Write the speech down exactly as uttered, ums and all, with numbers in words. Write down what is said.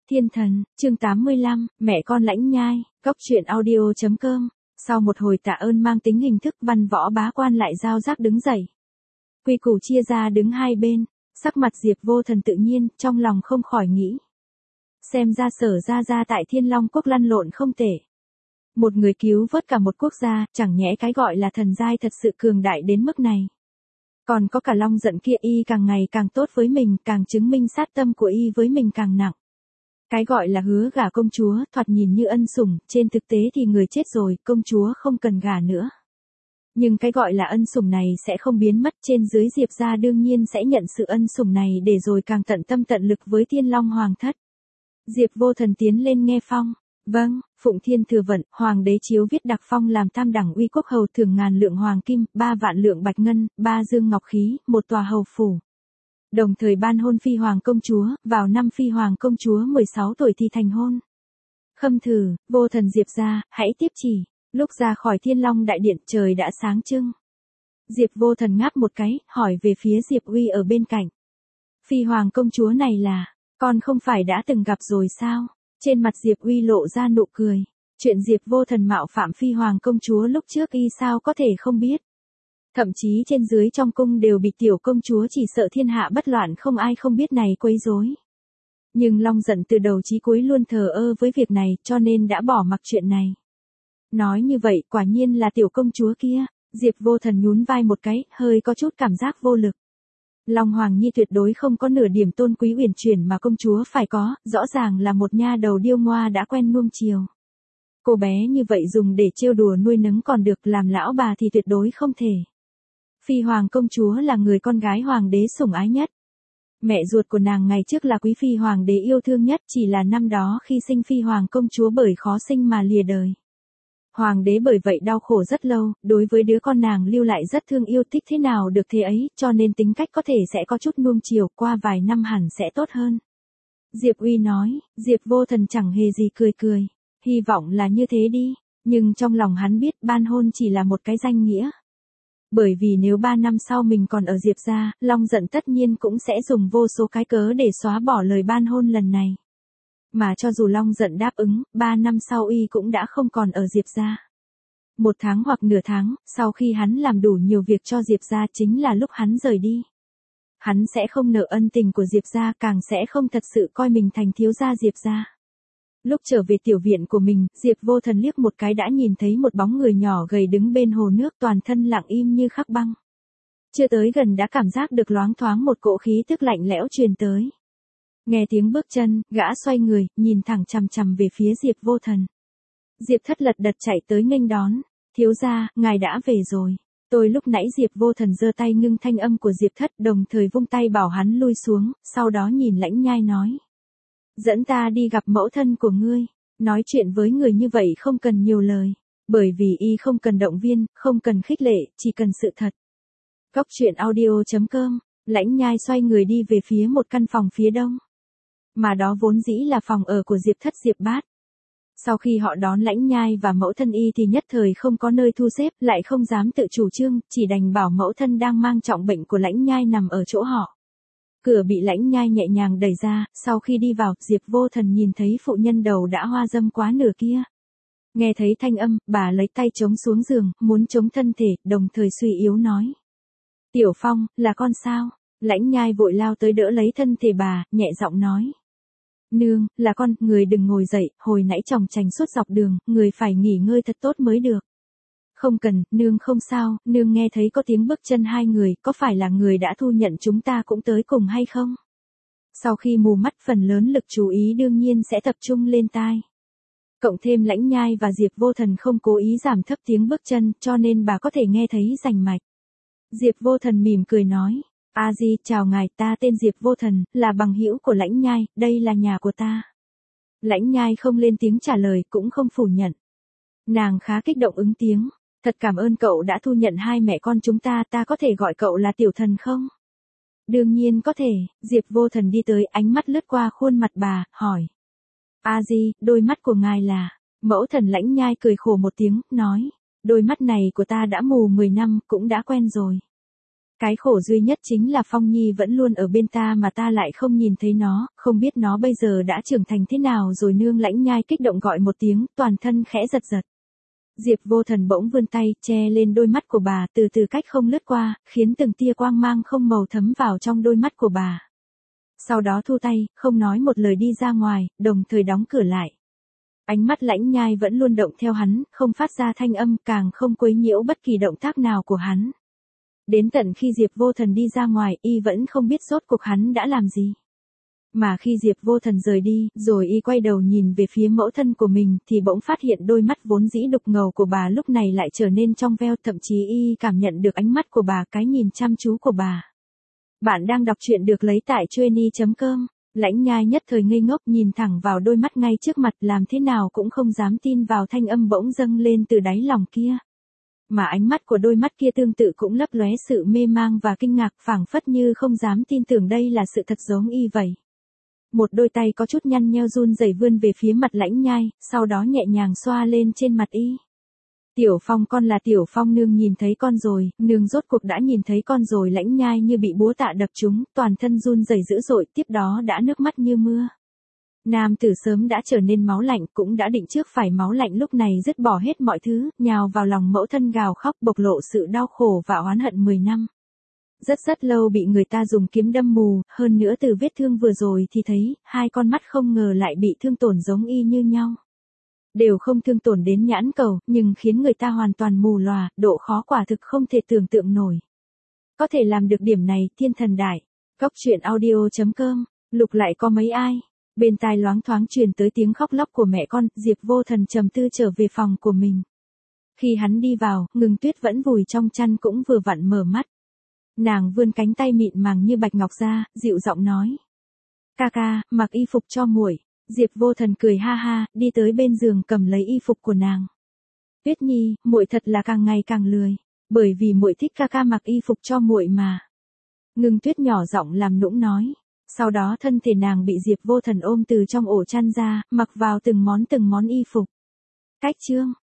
Thiên thần, chương tám mươi lăm, mẹ con Lãnh Nhai, góc truyện audio chấm com. Sau một hồi tạ ơn mang tính hình thức, văn võ bá quan lại giao giác đứng dậy. Quy củ chia ra đứng hai bên, sắc mặt Diệp Vô Thần tự nhiên, trong lòng không khỏi nghĩ. Xem ra Sở gia gia tại Thiên Long quốc lăn lộn không tệ. Một người cứu vớt cả một quốc gia, chẳng nhẽ cái gọi là thần giai thật sự cường đại đến mức này. Còn có cả Long Giận kia, y càng ngày càng tốt với mình, càng chứng minh sát tâm của y với mình càng nặng. Cái gọi là hứa gả công chúa, thoạt nhìn như ân sủng, trên thực tế thì người chết rồi, công chúa không cần gả nữa. Nhưng cái gọi là ân sủng này sẽ không biến mất, trên dưới Diệp gia đương nhiên sẽ nhận sự ân sủng này để rồi càng tận tâm tận lực với Thiên Long Hoàng thất. Diệp Vô Thần tiến lên nghe phong. Vâng, Phụng Thiên thừa vận, Hoàng đế chiếu viết đặc phong làm tam đẳng uy quốc hầu, thưởng ngàn lượng hoàng kim, ba vạn lượng bạch ngân, ba dương ngọc khí, một tòa hầu phủ. Đồng thời ban hôn Phi Hoàng công chúa, vào năm Phi Hoàng công chúa mười sáu tuổi thì thành hôn. Khâm thử, Vô Thần Diệp gia, hãy tiếp chỉ. Lúc ra khỏi Thiên Long đại điện, trời đã sáng trưng. Diệp Vô Thần ngáp một cái, hỏi về phía Diệp Uy ở bên cạnh. Phi Hoàng công chúa này là, con không phải đã từng gặp rồi sao? Trên mặt Diệp Uy lộ ra nụ cười. Chuyện Diệp Vô Thần mạo phạm Phi Hoàng công chúa lúc trước y sao có thể không biết. Thậm chí trên dưới trong cung đều bị tiểu công chúa chỉ sợ thiên hạ bất loạn không ai không biết này quấy rối. Nhưng Long Giận từ đầu chí cuối luôn thờ ơ với việc này, cho nên đã bỏ mặc chuyện này. Nói như vậy quả nhiên là tiểu công chúa kia. Diệp Vô Thần nhún vai một cái, hơi có chút cảm giác vô lực. Long Hoàng Nhi tuyệt đối không có nửa điểm tôn quý uyển chuyển mà công chúa phải có, rõ ràng là một nha đầu điêu ngoa đã quen nuông chiều. Cô bé như vậy dùng để trêu đùa nuôi nấng còn được, làm lão bà thì tuyệt đối không thể. Phi Hoàng công chúa là người con gái hoàng đế sủng ái nhất. Mẹ ruột của nàng ngày trước là quý phi hoàng đế yêu thương nhất, chỉ là năm đó khi sinh Phi Hoàng công chúa bởi khó sinh mà lìa đời. Hoàng đế bởi vậy đau khổ rất lâu, đối với đứa con nàng lưu lại rất thương yêu, thích thế nào được thế ấy, cho nên tính cách có thể sẽ có chút nuông chiều, qua vài năm hẳn sẽ tốt hơn. Diệp Uy nói. Diệp Vô Thần chẳng hề gì, cười cười. Hy vọng là như thế đi, nhưng trong lòng hắn biết ban hôn chỉ là một cái danh nghĩa. Bởi vì nếu ba năm sau mình còn ở Diệp gia, Long Giận tất nhiên cũng sẽ dùng vô số cái cớ để xóa bỏ lời ban hôn lần này. Mà cho dù Long Giận đáp ứng, ba năm sau y cũng đã không còn ở Diệp gia. Một tháng hoặc nửa tháng, sau khi hắn làm đủ nhiều việc cho Diệp gia chính là lúc hắn rời đi. Hắn sẽ không nợ ân tình của Diệp gia, càng sẽ không thật sự coi mình thành thiếu gia Diệp gia. Lúc trở về tiểu viện của mình, Diệp Vô Thần liếc một cái đã nhìn thấy một bóng người nhỏ gầy đứng bên hồ nước, toàn thân lặng im như khắc băng. Chưa tới gần đã cảm giác được loáng thoáng một cỗ khí tức lạnh lẽo truyền tới. Nghe tiếng bước chân, gã xoay người, nhìn thẳng chằm chằm về phía Diệp Vô Thần. Diệp Thất lật đật chạy tới nghênh đón. Thiếu gia, ngài đã về rồi. Tôi lúc nãy Diệp Vô Thần giơ tay ngưng thanh âm của Diệp Thất, đồng thời vung tay bảo hắn lui xuống, sau đó nhìn Lãnh Nhai nói. Dẫn ta đi gặp mẫu thân của ngươi. Nói chuyện với người như vậy không cần nhiều lời. Bởi vì y không cần động viên, không cần khích lệ, chỉ cần sự thật. Góc truyện audio chấm com. Lãnh Nhai xoay người đi về phía một căn phòng phía đông. Mà đó vốn dĩ là phòng ở của Diệp Thất Diệp Bát. Sau khi họ đón Lãnh Nhai và mẫu thân y thì nhất thời không có nơi thu xếp, lại không dám tự chủ trương, chỉ đành bảo mẫu thân đang mang trọng bệnh của Lãnh Nhai nằm ở chỗ họ. Cửa bị Lãnh Nhai nhẹ nhàng đẩy ra, sau khi đi vào, Diệp Vô Thần nhìn thấy phụ nhân đầu đã hoa dâm quá nửa kia. Nghe thấy thanh âm, bà lấy tay chống xuống giường, muốn chống thân thể, đồng thời suy yếu nói. Tiểu Phong, là con sao? Lãnh Nhai vội lao tới đỡ lấy thân thể bà, nhẹ giọng nói. Nương, là con, người đừng ngồi dậy, hồi nãy chòng chành suốt dọc đường, người phải nghỉ ngơi thật tốt mới được. Không cần, nương không sao, nương nghe thấy có tiếng bước chân hai người, có phải là người đã thu nhận chúng ta cũng tới cùng hay không? Sau khi mù mắt phần lớn lực chú ý đương nhiên sẽ tập trung lên tai. Cộng thêm Lãnh Nhai và Diệp Vô Thần không cố ý giảm thấp tiếng bước chân, cho nên bà có thể nghe thấy rành mạch. Diệp Vô Thần mỉm cười nói. A Di, chào ngài, ta tên Diệp Vô Thần, là bằng hữu của Lãnh Nhai, đây là nhà của ta. Lãnh Nhai không lên tiếng trả lời, cũng không phủ nhận. Nàng khá kích động ứng tiếng. Thật cảm ơn cậu đã thu nhận hai mẹ con chúng ta, ta có thể gọi cậu là Tiểu Thần không? Đương nhiên có thể. Diệp Vô Thần đi tới, ánh mắt lướt qua khuôn mặt bà, hỏi. A Di, đôi mắt của ngài là... Mẫu thần Lãnh Nhai cười khổ một tiếng, nói. Đôi mắt này của ta đã mù mười năm, cũng đã quen rồi. Cái khổ duy nhất chính là Phong Nhi vẫn luôn ở bên ta mà ta lại không nhìn thấy nó, không biết nó bây giờ đã trưởng thành thế nào rồi. Nương Lãnh Nhai kích động gọi một tiếng, toàn thân khẽ giật giật. Diệp Vô Thần bỗng vươn tay, che lên đôi mắt của bà, từ từ cách không lướt qua, khiến từng tia quang mang không màu thấm vào trong đôi mắt của bà. Sau đó thu tay, không nói một lời đi ra ngoài, đồng thời đóng cửa lại. Ánh mắt Lãnh Nhai vẫn luôn động theo hắn, không phát ra thanh âm, càng không quấy nhiễu bất kỳ động tác nào của hắn. Đến tận khi Diệp Vô Thần đi ra ngoài, y vẫn không biết rốt cuộc hắn đã làm gì. Mà khi Diệp Vô Thần rời đi, rồi y quay đầu nhìn về phía mẫu thân của mình, thì bỗng phát hiện đôi mắt vốn dĩ đục ngầu của bà lúc này lại trở nên trong veo, thậm chí y cảm nhận được ánh mắt của bà, cái nhìn chăm chú của bà. Bạn đang đọc truyện được lấy tại chueny chấm com. Lãnh Nhai nhất thời ngây ngốc nhìn thẳng vào đôi mắt ngay trước mặt, làm thế nào cũng không dám tin vào thanh âm bỗng dâng lên từ đáy lòng kia. Mà ánh mắt của đôi mắt kia tương tự cũng lấp lóe sự mê mang và kinh ngạc, phảng phất như không dám tin tưởng đây là sự thật giống y vậy. Một đôi tay có chút nhăn nheo run rẩy vươn về phía mặt Lãnh Nhai, sau đó nhẹ nhàng xoa lên trên mặt y. Tiểu Phong, con là Tiểu Phong, nương nhìn thấy con rồi, nương rốt cuộc đã nhìn thấy con rồi. Lãnh Nhai như bị búa tạ đập trúng, toàn thân run rẩy dữ dội, tiếp đó đã nước mắt như mưa. Nam tử sớm đã trở nên máu lạnh, cũng đã định trước phải máu lạnh, lúc này dứt bỏ hết mọi thứ, nhào vào lòng mẫu thân gào khóc, bộc lộ sự đau khổ và oán hận mười năm. Rất rất lâu bị người ta dùng kiếm đâm mù, hơn nữa từ vết thương vừa rồi thì thấy, hai con mắt không ngờ lại bị thương tổn giống y như nhau. Đều không thương tổn đến nhãn cầu, nhưng khiến người ta hoàn toàn mù lòa, độ khó quả thực không thể tưởng tượng nổi. Có thể làm được điểm này, thiên thần đại. Góc truyện audio chấm com, lục lại có mấy ai. Bên tai loáng thoáng truyền tới tiếng khóc lóc của mẹ con, Diệp Vô Thần trầm tư trở về phòng của mình. Khi hắn đi vào, Ngưng Tuyết vẫn vùi trong chăn cũng vừa vặn mở mắt. Nàng vươn cánh tay mịn màng như bạch ngọc ra, dịu giọng nói: "Ca ca, mặc y phục cho muội." Diệp Vô Thần cười ha ha, đi tới bên giường cầm lấy y phục của nàng. "Tuyết Nhi, muội thật là càng ngày càng lười, bởi vì muội thích ca ca mặc y phục cho muội mà." Ngưng Tuyết nhỏ giọng làm nũng nói. Sau đó thân thể nàng bị Diệp Vô Thần ôm từ trong ổ chăn ra, mặc vào từng món từng món y phục. Cách chương